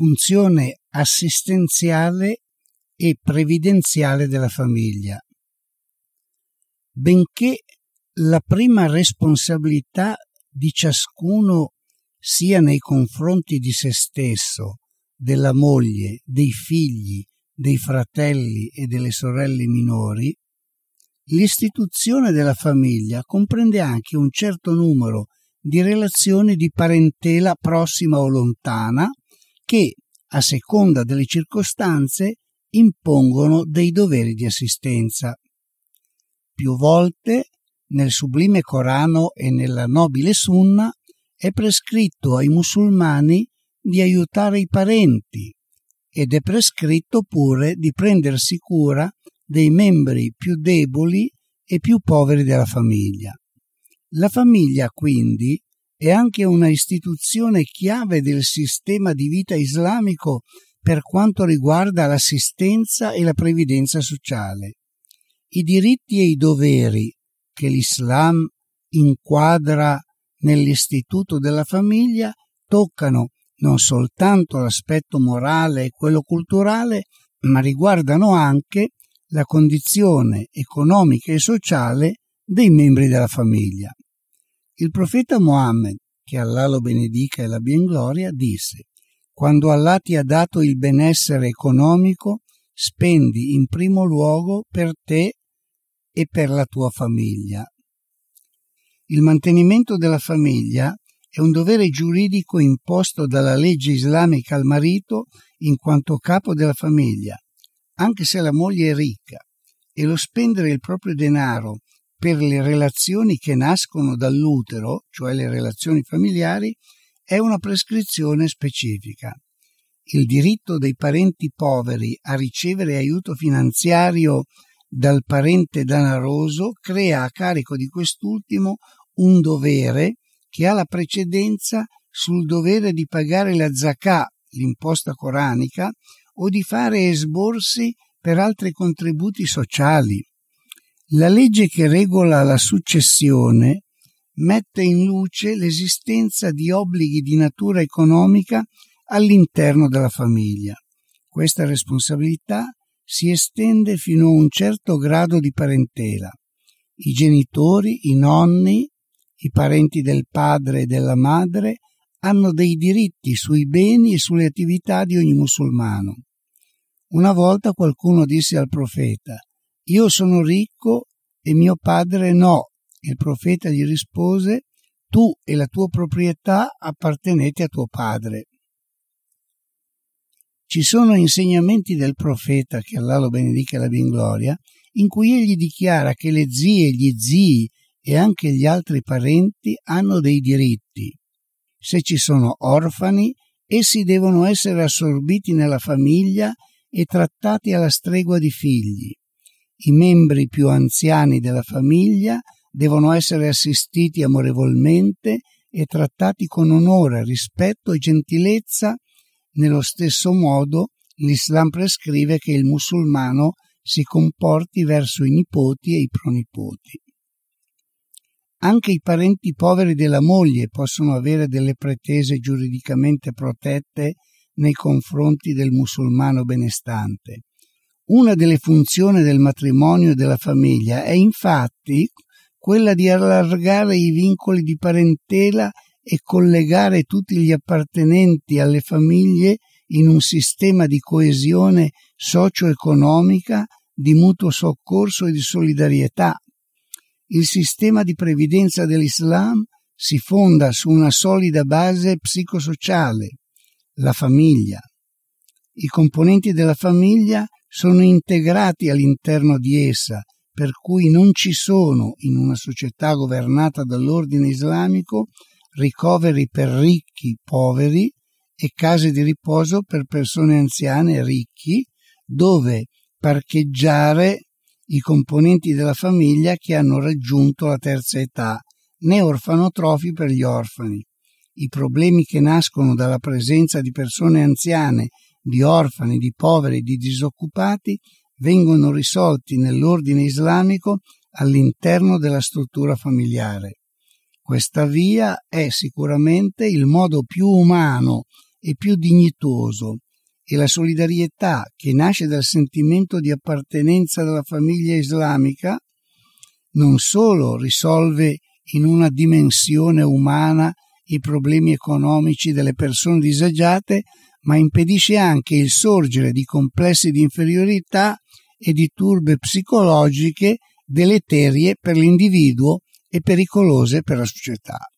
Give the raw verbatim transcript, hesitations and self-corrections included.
funzione assistenziale e previdenziale della famiglia. Benché la prima responsabilità di ciascuno sia nei confronti di se stesso, della moglie, dei figli, dei fratelli e delle sorelle minori, l'istituzione della famiglia comprende anche un certo numero di relazioni di parentela prossima o lontana che, a seconda delle circostanze, impongono dei doveri di assistenza. Più volte, nel Sublime Corano e nella Nobile Sunna, è prescritto ai musulmani di aiutare i parenti ed è prescritto pure di prendersi cura dei membri più deboli e più poveri della famiglia. La famiglia, quindi, è anche una istituzione chiave del sistema di vita islamico per quanto riguarda l'assistenza e la previdenza sociale. I diritti e i doveri che l'Islam inquadra nell'istituto della famiglia toccano non soltanto l'aspetto morale e quello culturale, ma riguardano anche la condizione economica e sociale dei membri della famiglia. Il profeta Mohammed, che Allah lo benedica e l'abbia in gloria, disse: «Quando Allah ti ha dato il benessere economico, spendi in primo luogo per te e per la tua famiglia». Il mantenimento della famiglia è un dovere giuridico imposto dalla legge islamica al marito in quanto capo della famiglia, anche se la moglie è ricca, e lo spendere il proprio denaro per le relazioni che nascono dall'utero, cioè le relazioni familiari, è una prescrizione specifica. Il diritto dei parenti poveri a ricevere aiuto finanziario dal parente danaroso crea a carico di quest'ultimo un dovere che ha la precedenza sul dovere di pagare la zakah, l'imposta coranica, o di fare esborsi per altri contributi sociali. La legge che regola la successione mette in luce l'esistenza di obblighi di natura economica all'interno della famiglia. Questa responsabilità si estende fino a un certo grado di parentela. I genitori, i nonni, i parenti del padre e della madre hanno dei diritti sui beni e sulle attività di ogni musulmano. Una volta qualcuno disse al profeta: «Io sono ricco e mio padre no». Il profeta gli rispose: «Tu e la tua proprietà appartenete a tuo padre». Ci sono insegnamenti del profeta, che Allah lo benedica e l'abbia in gloria, in cui egli dichiara che le zie, gli zii e anche gli altri parenti hanno dei diritti. Se ci sono orfani, essi devono essere assorbiti nella famiglia e trattati alla stregua di figli. I membri più anziani della famiglia devono essere assistiti amorevolmente e trattati con onore, rispetto e gentilezza. Nello stesso modo, l'Islam prescrive che il musulmano si comporti verso i nipoti e i pronipoti. Anche i parenti poveri della moglie possono avere delle pretese giuridicamente protette nei confronti del musulmano benestante. Una delle funzioni del matrimonio e della famiglia è infatti quella di allargare i vincoli di parentela e collegare tutti gli appartenenti alle famiglie in un sistema di coesione socio-economica, di mutuo soccorso e di solidarietà. Il sistema di previdenza dell'Islam si fonda su una solida base psicosociale, la famiglia. I componenti della famiglia sono integrati all'interno di essa, per cui non ci sono, in una società governata dall'ordine islamico, ricoveri per ricchi poveri e case di riposo per persone anziane ricchi, dove parcheggiare i componenti della famiglia che hanno raggiunto la terza età, né orfanotrofi per gli orfani. I problemi che nascono dalla presenza di persone anziane, di orfani, di poveri, di disoccupati vengono risolti nell'ordine islamico all'interno della struttura familiare. Questa via è sicuramente il modo più umano e più dignitoso, e la solidarietà che nasce dal sentimento di appartenenza della famiglia islamica non solo risolve in una dimensione umana i problemi economici delle persone disagiate, ma impedisce anche il sorgere di complessi di inferiorità e di turbe psicologiche deleterie per l'individuo e pericolose per la società.